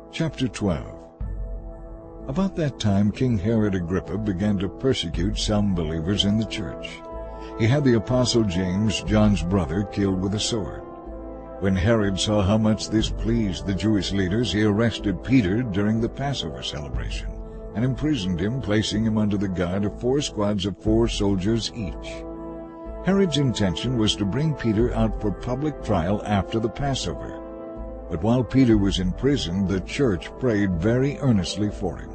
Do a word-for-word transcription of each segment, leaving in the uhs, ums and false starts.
Chapter twelve. About that time King Herod Agrippa began to persecute some believers in the church. He had the apostle James, John's brother, killed with a sword. When Herod saw how much this pleased the Jewish leaders, he arrested Peter during the Passover celebration and imprisoned him, placing him under the guard of four squads of four soldiers each. Herod's intention was to bring Peter out for public trial after the Passover. But while Peter was in prison, the church prayed very earnestly for him.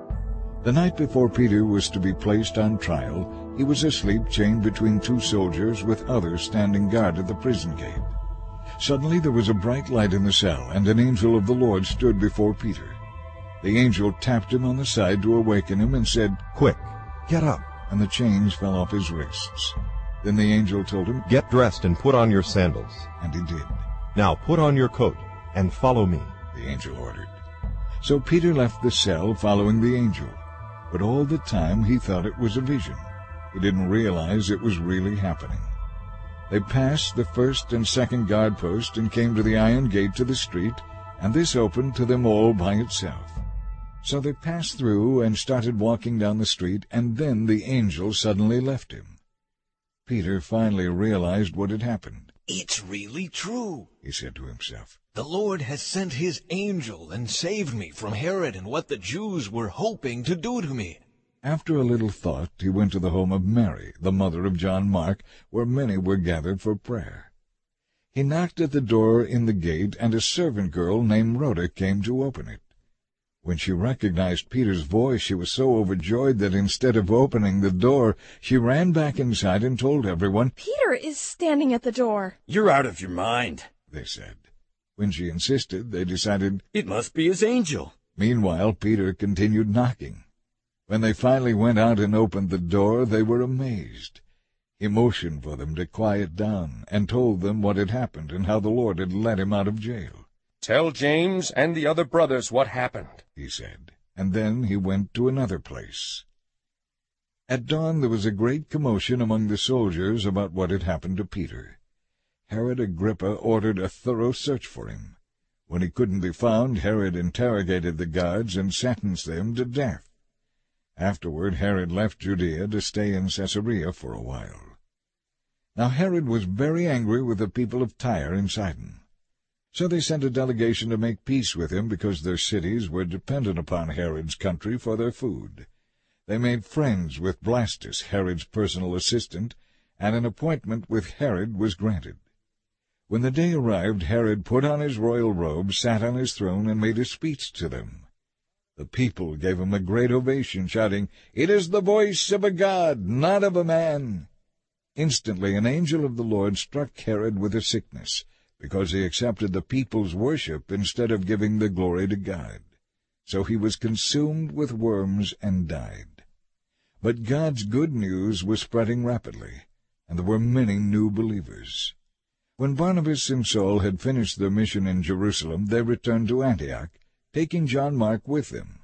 The night before Peter was to be placed on trial, he was asleep, chained between two soldiers, with others standing guard at the prison gate. Suddenly there was a bright light in the cell, and an angel of the Lord stood before Peter. The angel tapped him on the side to awaken him and said, "Quick, get up." And the chains fell off his wrists. Then the angel told him, "Get dressed and put on your sandals." And he did. "Now put on your coat and follow me," the angel ordered. So Peter left the cell following the angel. But all the time he thought it was a vision. He didn't realize it was really happening. They passed the first and second guard post and came to the iron gate to the street, and this opened to them all by itself. So they passed through and started walking down the street, and then the angel suddenly left him. Peter finally realized what had happened. "It's really true," he said to himself. "The Lord has sent his angel and saved me from Herod and what the Jews were hoping to do to me." After a little thought, he went to the home of Mary, the mother of John Mark, where many were gathered for prayer. He knocked at the door in the gate, and a servant girl named Rhoda came to open it. When she recognized Peter's voice, she was so overjoyed that instead of opening the door, she ran back inside and told everyone, "Peter is standing at the door." "You're out of your mind," they said. When she insisted, they decided it must be his angel. Meanwhile, Peter continued knocking. When they finally went out and opened the door, they were amazed. He motioned for them to quiet down and told them what had happened and how the Lord had let him out of jail. "Tell James and the other brothers what happened," he said, and then he went to another place. At dawn there was a great commotion among the soldiers about what had happened to Peter. Herod Agrippa ordered a thorough search for him. When he couldn't be found, Herod interrogated the guards and sentenced them to death. Afterward Herod left Judea to stay in Caesarea for a while. Now Herod was very angry with the people of Tyre and Sidon. So they sent a delegation to make peace with him, because their cities were dependent upon Herod's country for their food. They made friends with Blastus, Herod's personal assistant, and an appointment with Herod was granted. When the day arrived, Herod put on his royal robe, sat on his throne, and made a speech to them. The people gave him a great ovation, shouting, "It is the voice of a god, not of a man." Instantly an angel of the Lord struck Herod with a sickness, because he accepted the people's worship instead of giving the glory to God. So he was consumed with worms and died. But God's good news was spreading rapidly, and there were many new believers. When Barnabas and Saul had finished their mission in Jerusalem, they returned to Antioch, taking John Mark with them.